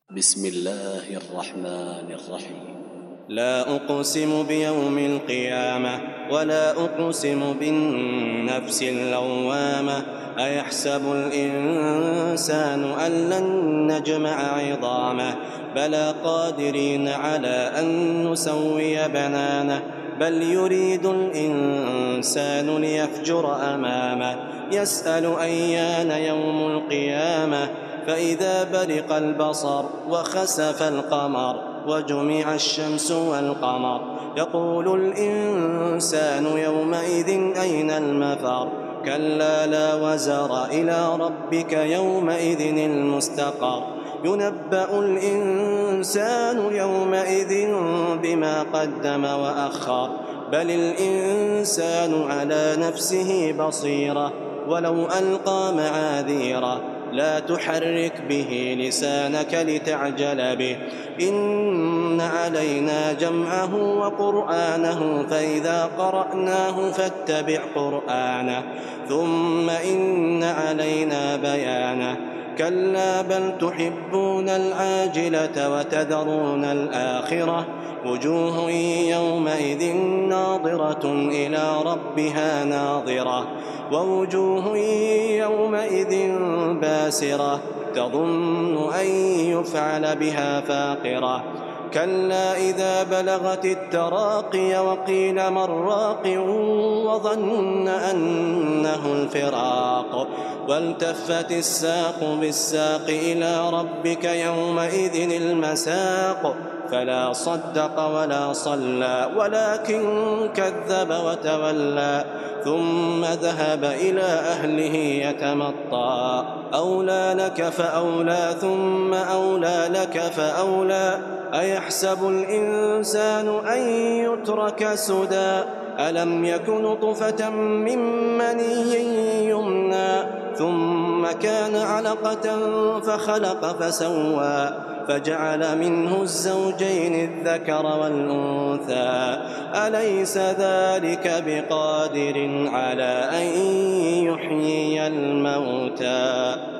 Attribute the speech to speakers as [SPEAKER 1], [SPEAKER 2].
[SPEAKER 1] بسم الله الرحمن الرحيم.
[SPEAKER 2] لا أقسم بيوم القيامة ولا أقسم بالنفس اللوامة. أيحسب الإنسان أن لن نجمع عظامه بلى قادرين على أن نسوي بنانه بل يريد الإنسان ليفجر أمامه يسأل أيان يوم القيامة فإذا برق البصر وخسف القمر وجمع الشمس والقمر يقول الإنسان يومئذ أين المفر كلا لا وزر إلى ربك يومئذ المستقر ينبأ الإنسان يومئذ بما قدم وأخر بل الإنسان على نفسه بصيرة ولو ألقى معاذيره لا تحرك به لسانك لتعجل به إن علينا جمعه وقرآنه فإذا قرأناه فاتبع قرآنه ثم إن علينا بيانه كلا بل تحبون العاجلة وتذرون الآخرة وجوه يومئذ ناظرة إلى ربها ناظرة ووجوه يومئذ باسرة تظن أن يفعل بها فاقرة كلا إذا بلغت التراقي وقيل من راق وظن أنه الفراق والتفت الساق بالساق إلى ربك يومئذ المساق فلا صدق ولا صلى ولكن كذب وتولى ثم ذهب إلى أهله يتمطى أولى لك فأولى ثم أولى لك فأولى أيحسب الإنسان أن يترك سدى ألم يك نطفة من مني يمنى ثم كان علقة فخلق فسوى فجعل منه الزوجين الذكر والأنثى أليس ذلك بقادر على أن يحيي الموتى